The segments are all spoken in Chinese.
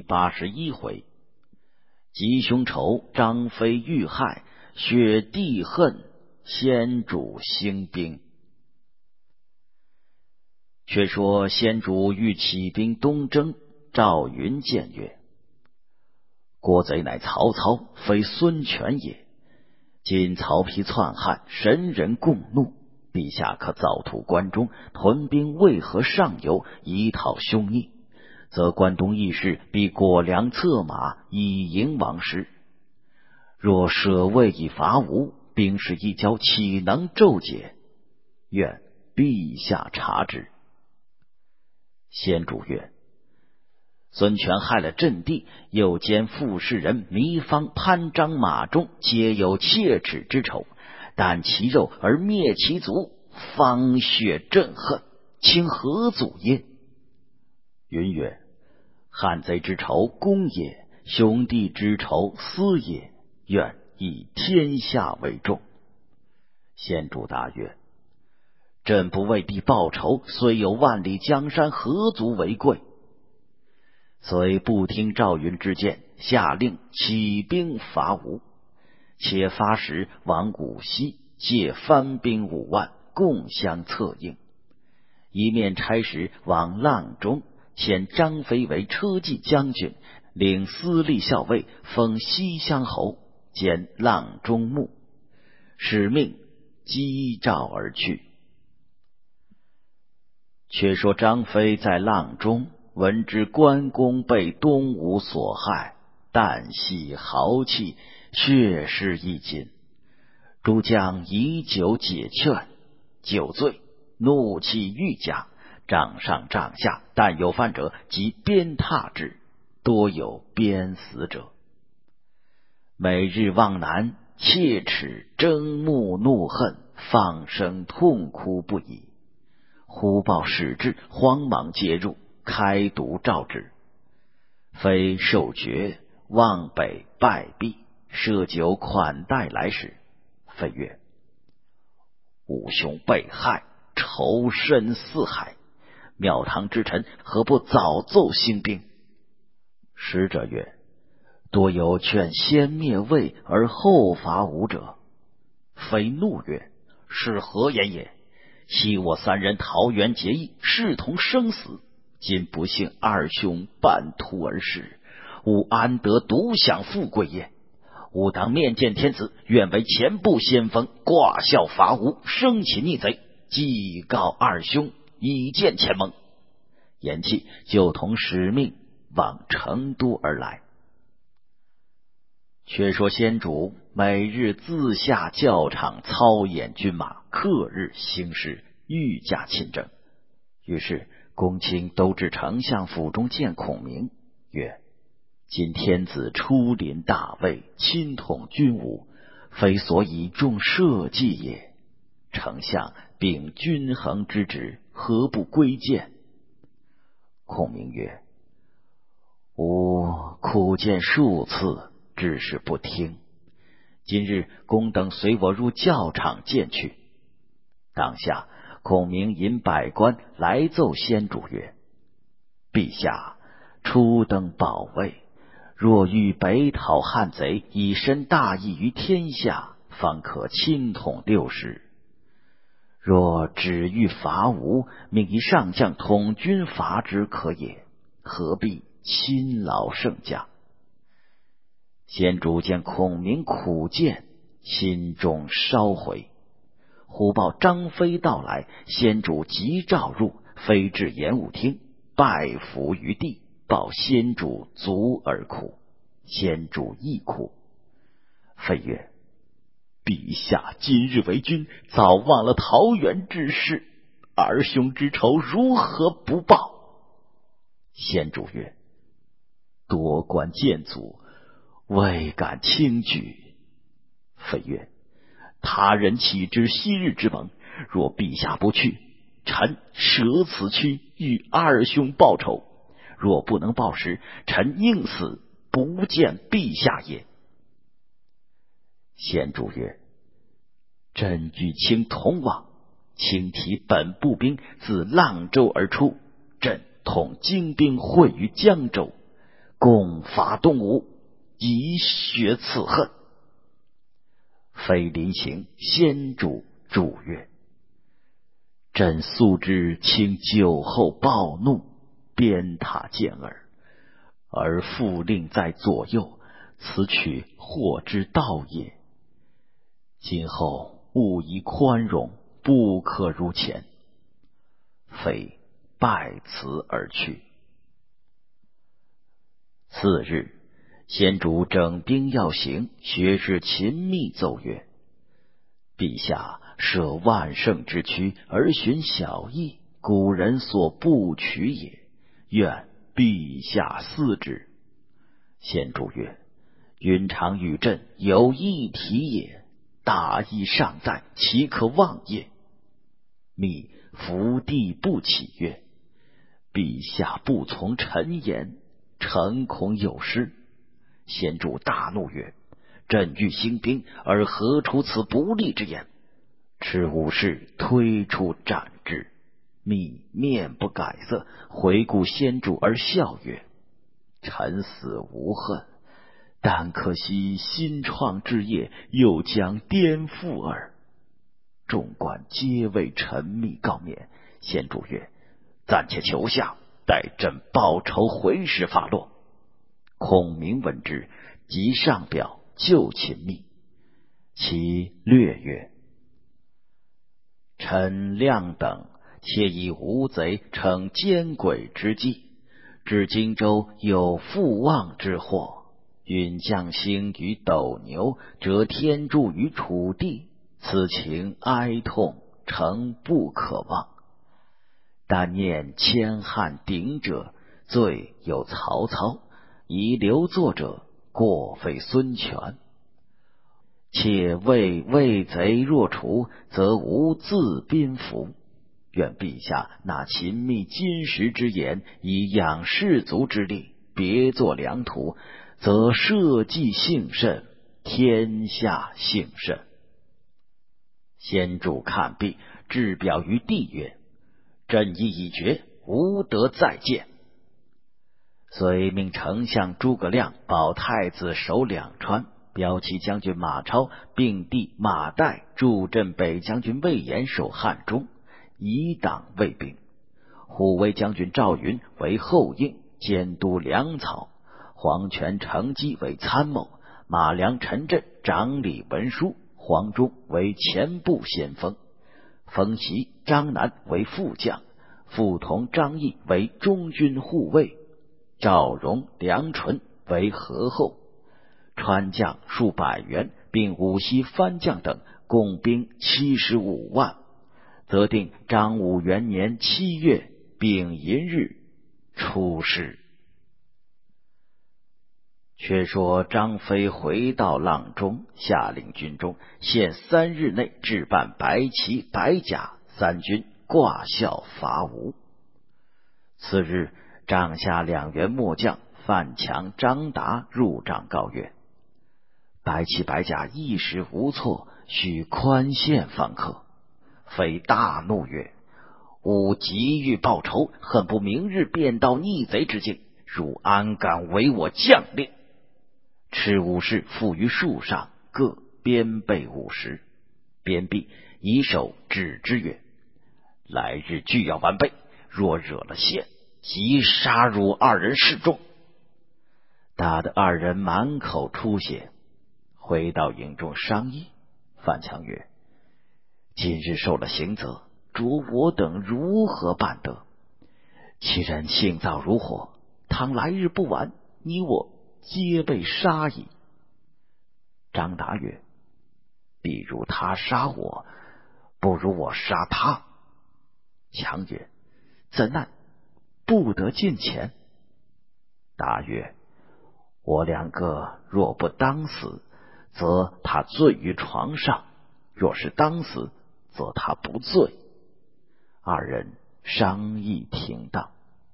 81回，吉凶仇，张飞遇害，雪地恨，先主兴兵。却说先主欲起兵东征，赵云谏曰：国贼乃曹操，非孙权也。今曹丕篡汉，神人共怒，陛下可早图关中，屯兵渭河上游，以讨凶逆，则关东义士必裹粮策马，以迎王师。若舍魏以伐吴，兵势一交，岂能骤解？愿陛下察之。先主曰：孙权害了阵地，又兼傅士仁、糜芳、潘璋、马忠，皆有切齿之仇，啖其肉而灭其族，方血震恨，请何阻耶？云曰：汉贼之仇，公也；兄弟之仇，私也。愿以天下为重。先主答曰：朕不为必报仇，虽有万里江山，何足为贵？遂不听赵云之谏，下令起兵伐吴。且发时往古西，借番兵5万，共相策应。一面差使往阆中，遣张飞为车骑将军，领司隶校尉，封西乡侯，兼阆中牧，使命击赵而去。却说张飞在阆中，闻知关公被东吴所害，旦夕豪气，血势一紧。诸将以酒解劝，酒醉，怒气愈加，帐上帐下但有犯者，即鞭挞之，多有鞭死者。每日望南，切齿睁目怒恨，放声痛哭不已。忽报使至，慌忙接入，开读诏之。飞受爵，望北拜毕，设酒款待来使。飞曰：吾兄被害，仇深似海，庙堂之臣何不早奏兴兵？使者曰：多有劝先灭魏而后伐吴者。飞怒曰：是何言也？昔我3人桃园结义，视同生死，今不幸二兄半途而逝，吾安得独享富贵也？吾当面见天子，愿为前部先锋，挂孝伐吴，生擒逆贼，祭告二兄，以见前盟。言讫，就同使命往成都而来。却说先主每日自下教场，操演军马，克日兴师，御驾亲征。于是公卿都至丞相府中见孔明，曰：今天子出临大魏，亲统军务，非所以重社稷也。丞相秉均衡之职，何不归谏？孔明曰：吾苦谏数次，只是不听。今日公等随我入教场见去。当下孔明引百官来奏先主曰：陛下初登宝位，若欲北讨汉贼，以身大义于天下，方可亲统6时。若只欲伐吴，命一上将统军伐之可也，何必亲劳圣驾？先主见孔明苦谏，心中稍回。忽报张飞到来，先主即召入，飞至演武厅，拜伏于地，报先主足而哭。先主亦哭。飞曰：陛下今日为君，早忘了桃园之事，儿兄之仇如何不报？先主曰：多官见阻，未敢轻举。飞曰：他人岂知昔日之盟？若陛下不去，臣舍此躯与二兄报仇。若不能报时，臣宁死不见陛下也。先主曰：朕与卿同往，卿提本部兵自阆州而出，朕统精兵会于江州， 共伐东吴，以雪此恨。妃临行，先主祝曰：朕素知卿酒后暴怒，鞭挞谏耳，而复令在左右，此取祸之道也。今后勿宜宽容，不可如前。妃拜辞而去。次日，先主整兵要行，学士秦密奏曰：陛下舍万乘之躯而寻小义，古人所不取也，愿陛下思之。先主曰：云长与朕有一体也，大义尚在，岂可忘也？密伏地不起曰：陛下不从臣言，臣恐有失。先主大怒曰：朕欲兴兵，而何出此不利之言？持武士推出斩之。密面不改色，回顾先主而笑曰：臣死无恨，但可惜新创之业又将颠覆耳。众官皆为臣密告免。先主曰：暂且求下，待朕报仇回师发落。孔明闻之，即上表就秦密。其略曰：臣谅等且以吴贼逞奸诡之计，至荆州有覆望之祸，允将兴于斗牛，折天柱于楚地，此情哀痛，诚不可忘。但念千汉鼎者，罪有曹操；遗留作者，过非孙权。且魏贼若除，则无自宾服。愿陛下纳秦密金石之言，以养士卒之力，别作良图，则社稷幸甚，天下幸甚。先主看毕，置表于地曰：朕意已决，无得再见。遂命丞相诸葛亮保太子守两川，骠骑将军马超并弟马岱助镇北将军魏延守汉中，以挡魏兵。虎威将军赵云为后应，监督粮草；黄权、程基为参谋；马良、陈震掌理文书；黄忠为前部先锋；冯习、张南为副将；傅同、张翼为中军护卫；赵荣、梁纯为合后。川将数百员，并五溪番将等，共兵75万。则定张武元年7月丙寅日出师。却说张飞回到阆中，下令军中限3日内置办白旗白甲，3军挂孝伐吴。次日，帐下2员末将范强、张达入帐告曰：白旗白甲一时无措，须宽限方可。飞大怒曰：吾急欲报仇，恨不明日便到逆贼之境，汝安敢为我将令？持武士缚于树上，各鞭备50。鞭毕，以手指之曰：来日俱要完备，若惹了线，即杀汝2人示众。打得2人满口出血。回到营中商议。范强曰：今日受了刑责，着我等如何办得？其人性躁如火，倘来日不完，你我皆被杀矣。张达曰：必如他杀我，不如我杀他。强曰：怎奈不得近前？达曰：我2个若不当死，则他醉于床上；若是当死，则他不醉。2人商议停当。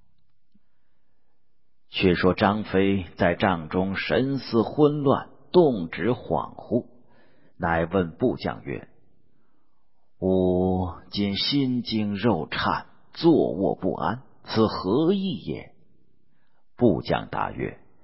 却说张飞在帐中神思昏乱，动止恍惚，乃问部将曰：吾今心惊肉颤，坐卧不安，此何意也？部将答曰：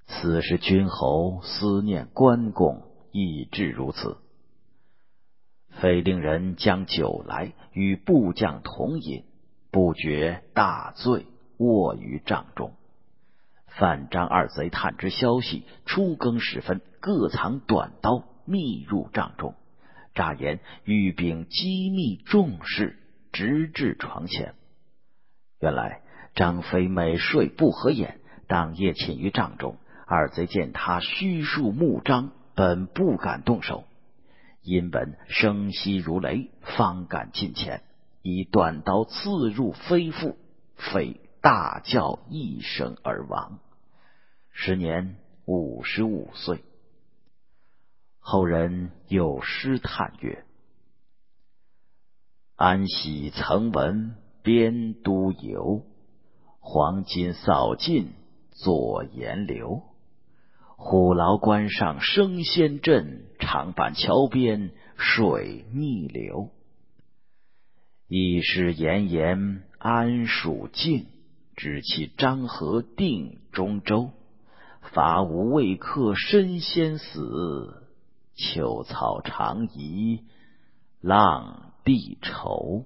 此时君侯思念关公，亦至如此。非令人将酒来，与部将同饮，不觉大醉，卧于帐中。范张二贼探知消息，初更时分，各藏短刀，密入帐中。诈言御禀机密重事，直至床前。原来张飞每睡不合眼，当夜寝于帐中。二贼见他虚数木张，本不敢动手，因闻声息如雷，方敢近前，以短刀刺入飞腹，飞大叫一声而亡。时年55岁。后人有诗叹曰：安喜曾闻边都游，黄金扫尽左岩流。虎牢关上声先震，长板桥边水逆流。一时炎炎安蜀境，只期张合定中州。伐吴未克身先死，秋草长宜浪地愁。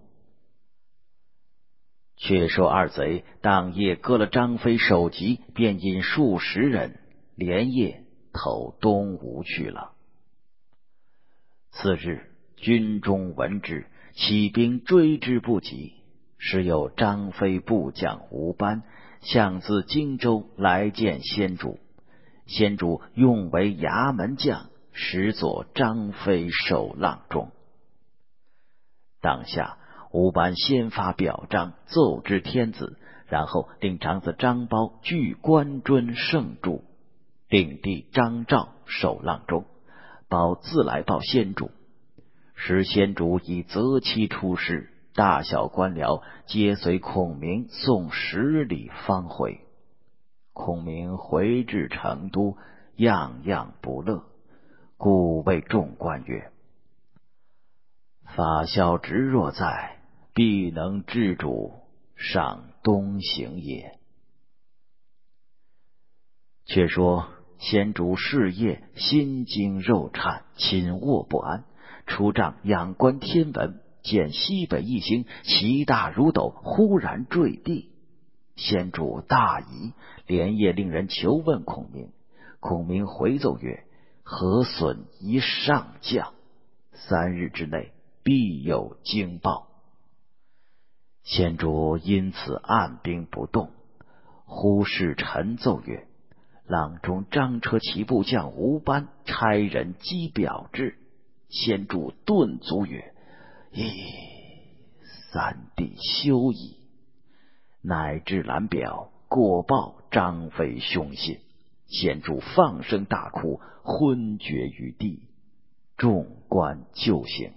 却说二贼当夜割了张飞首级，便引数十人连夜投东吴去了。次日，军中闻之，起兵追之不及。时有张飞部将吴班向自荆州来见先主，先主用为衙门将，实佐张飞守阆中。当下吴班先发表彰，奏知天子，然后令长子张苞据关中圣柱，令弟张昭守阆中。苞自来报先主，时先主已择期出师，大小官僚皆随孔明送10里方回。孔明回至成都，样样不乐，故谓众官曰：法孝直若在，必能治主，上东行也。却说先主是夜心惊肉颤，寝卧不安，出帐仰观天文，见西北一星其大如斗，忽然坠地。先主大疑，连夜令人求问孔明。孔明回奏曰：何损一上将，3日之内必有惊报。先主因此按兵不动。忽视臣奏曰：阆中张车骑部将吴班差人击表至。先主顿足曰：三弟休矣。乃至览表，过报张飞凶信。先主放声大哭，昏厥于地。众官就醒。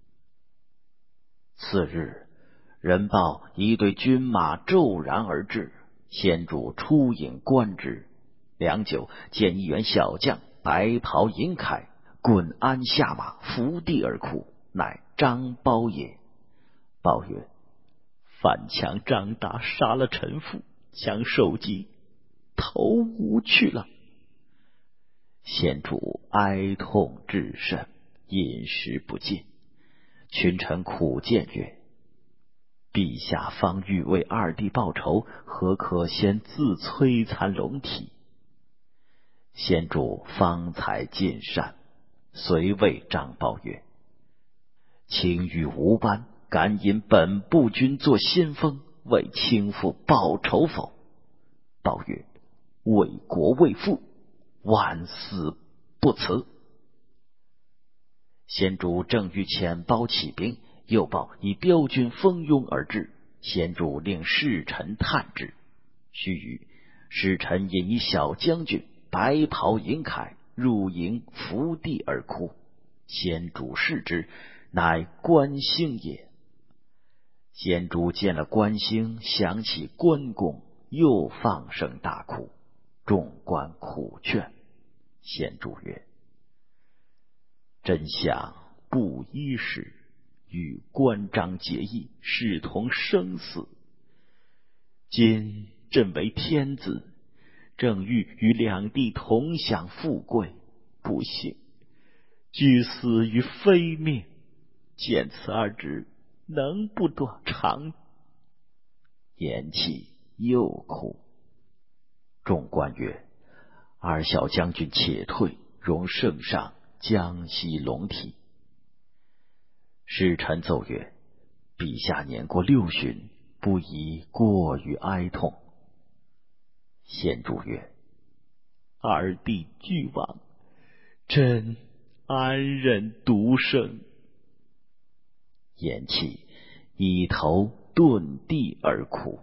次日，人报一队军马骤然而至，先主出引观之。良久，见一员小将，白袍银铠，滚鞍下马，伏地而哭，乃张苞也。报曰：范强张达杀了臣父，将首级投吴去了。先主哀痛至甚，饮食不进。群臣苦谏曰：陛下方欲为二弟报仇，何可先自摧残龙体？先主方才尽善，遂谓张苞曰：卿与吴班敢引本部军作先锋，为倾覆报仇否？报曰：为国为父，万死不辞。先主正欲遣苞起兵，又报以标军蜂拥而至。先主令侍臣探之，须臾，使臣引一小将军，白袍银铠，入营伏地而哭。先主视之，乃关兴也。先主见了关兴，想起关公，又放声大哭。众官苦劝。先主曰：朕想布衣时，与关张结义，视同生死。今朕为天子， 正欲与两地同享富贵，不幸俱死于非命。见此二旨，能不断肠？言讫，又哭。众官曰：二小将军且退，容圣上江西龙体。使臣奏曰：陛下年过60，不宜过于哀痛。先主曰：二弟俱亡，朕安忍独生？言讫，以头遁地而哭。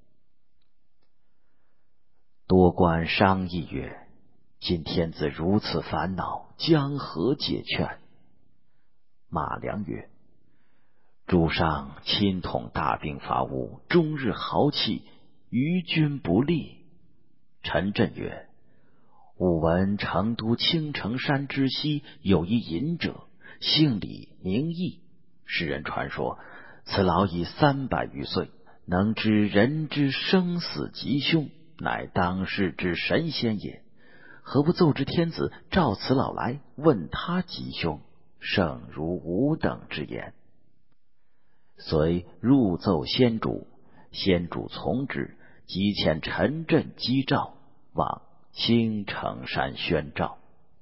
多官商议曰：今天子如此烦恼，将何解劝？马良曰：主上亲统大兵伐吴，终日豪气，于君不利。陈震曰：吾闻成都青城山之西有一隐者，姓李名义，世人传说此老已300余岁，能知人之生死吉凶，乃当世之神仙也。何不奏之天子，召此老来，问他吉凶，胜如吾等之言。遂入奏先主，先主从之，即遣陈震击诏，往青城山宣诏。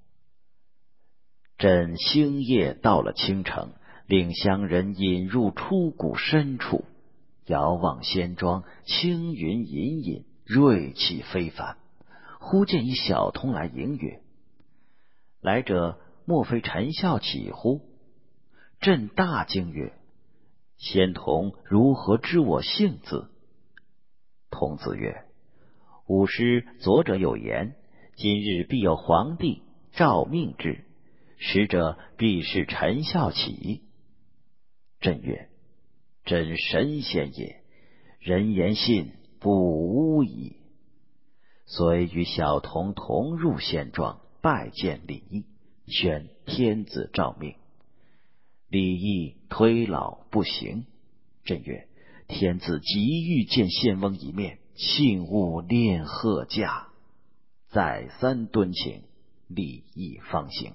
朕星夜到了青城，令乡人引入出谷深处，遥望仙庄，青云隐隐，锐气非凡。忽见一小童来迎曰：来者莫非陈孝启乎？朕大惊曰：仙童如何知我姓字？童子曰：吾师左者有言，今日必有皇帝诏命之，使者必是陈孝启。朕曰：真神仙也，人言信，不污矣。遂与小童同入仙庄，拜见李毅，宣天子诏命。李毅推老不行。朕曰：天子急欲见仙翁一面，幸勿恋贺驾。再三敦请，李毅方行。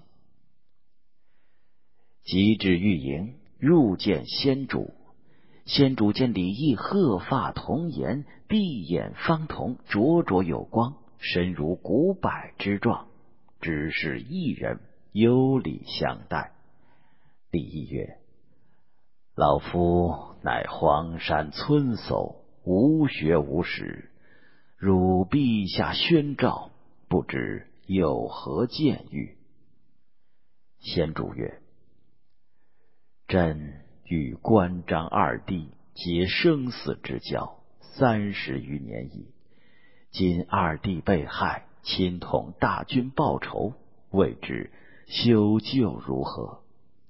及至御营，入见先主。先主见李毅鹤发童颜，闭眼方瞳，灼灼有光，身如古柏之状，只是一人，有礼相待。李毅曰：老夫乃荒山村叟，无学无识，汝陛下宣诏，不知有何见谕？先主曰：朕与关张二弟结生死之交30余年矣，今二弟被害，亲统大军报仇，未知修救如何？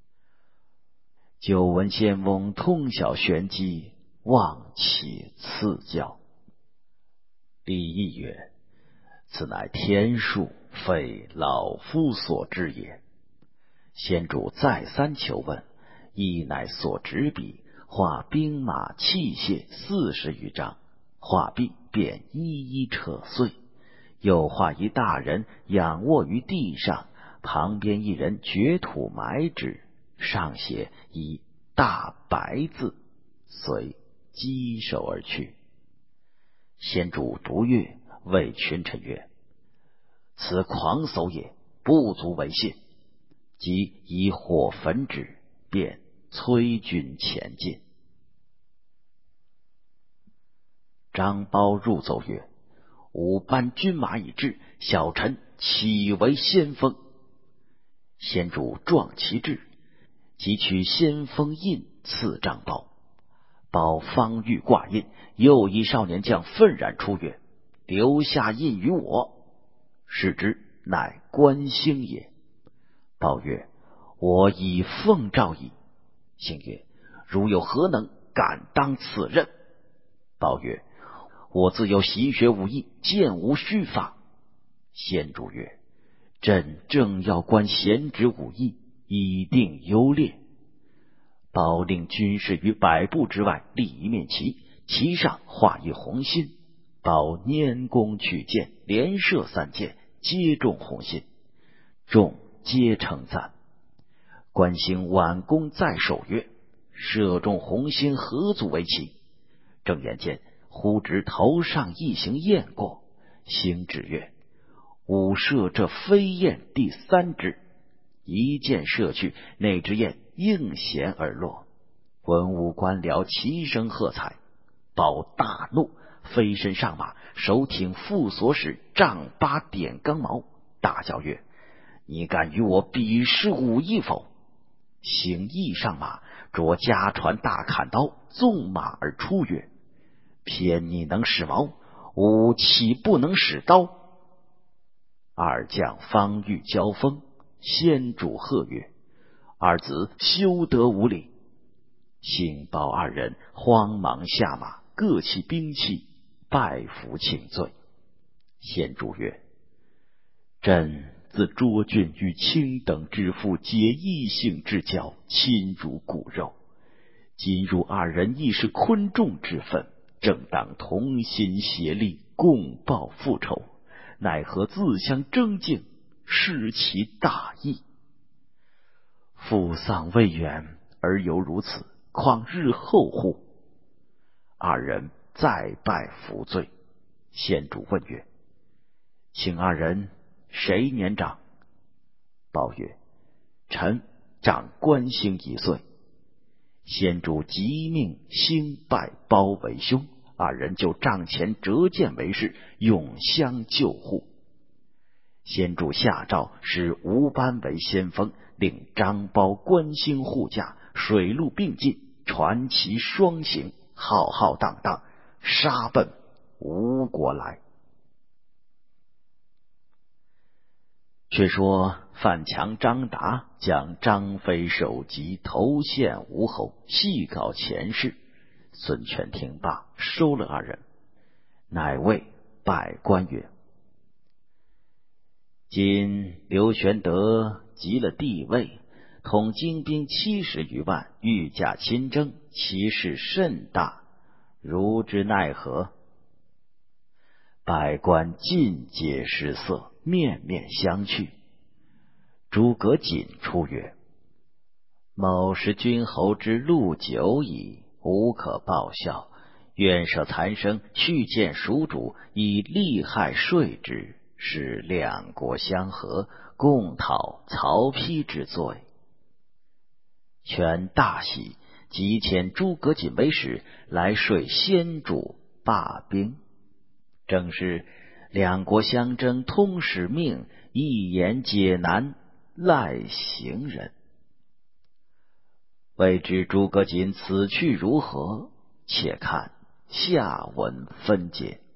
久闻仙翁通晓玄机，望且赐教。李毅曰：此乃天数，非老夫所知也。先主再三求问，亦乃所执笔，画兵马器械40余张，画毕便一一扯碎。又画一大人仰卧于地上，旁边一人掘土埋之，上写一大白字，遂稽首而去。先主读阅，谓群臣曰：此狂叟也，不足为信。即以火焚之，便催军前进。张苞入奏曰：吾班军马已至，小臣岂为先锋？先主壮其志，即取先锋印赐张苞。苞方欲挂印，又一少年将愤然出曰：留下印于我。视之，乃关兴也。苞曰：我已奉诏矣。兴曰：如有何能，敢当此任？苞曰：我自有习学武艺，剑无虚发。先主曰：朕正要观贤侄武艺，以定优劣。苞令军士于100步之外立一面旗，旗上画一红心。 保拈弓去箭，连射3箭，皆中红心，众皆称赞。关兴挽弓在手曰：射中红心，何足为奇？正言间，忽知头上一行雁过，兴止曰：吾射这飞燕第3只。一箭射去，那只雁应弦而落。文武官僚齐声喝彩。保大怒，飞身上马，手挺副所使丈8点钢矛，大叫曰：你敢与我比试武艺否？兴亦上马，着家传大砍刀，纵马而出曰：偏你能使矛，吾岂不能使刀？二将方欲交锋，先主喝曰：二子休得无礼！兴保二人慌忙下马，各起兵器，拜服请罪。先主曰：朕自卓俊与卿等之父结异姓之交，亲如骨肉。今入二人亦是昆仲之分，正当同心协力，共报复仇，奈何自相争竞，失其大义？父丧未远，而犹如此，况日后乎？二人再拜服罪。先主问曰：请二人谁年长？报曰：臣长关兴1岁。先主即命兴拜包为兄，二人就帐前折剑为誓，永相救护。先主下诏使吴班为先锋，令张苞、关兴护驾，水陆并进，传旗双行，浩浩荡荡，杀奔吴国来。却说范强、张达将张飞首级投献吴侯，细告前事。孙权听罢，收了二人，乃谓拜官曰：今刘玄德即了帝位，统精兵70余万，御驾亲征，其事甚大，如之奈何？百官尽皆失色，面面相觑。诸葛瑾出曰：某是君侯之路久矣，无可报效，愿舍残生，去见蜀主，以利害说之，使两国相和，共讨曹丕之罪。权大喜，即遣诸葛瑾为使，来说先主罢兵。正是两国相争通使命，一言解难，赖行人。未知诸葛瑾此去如何？且看下文分解。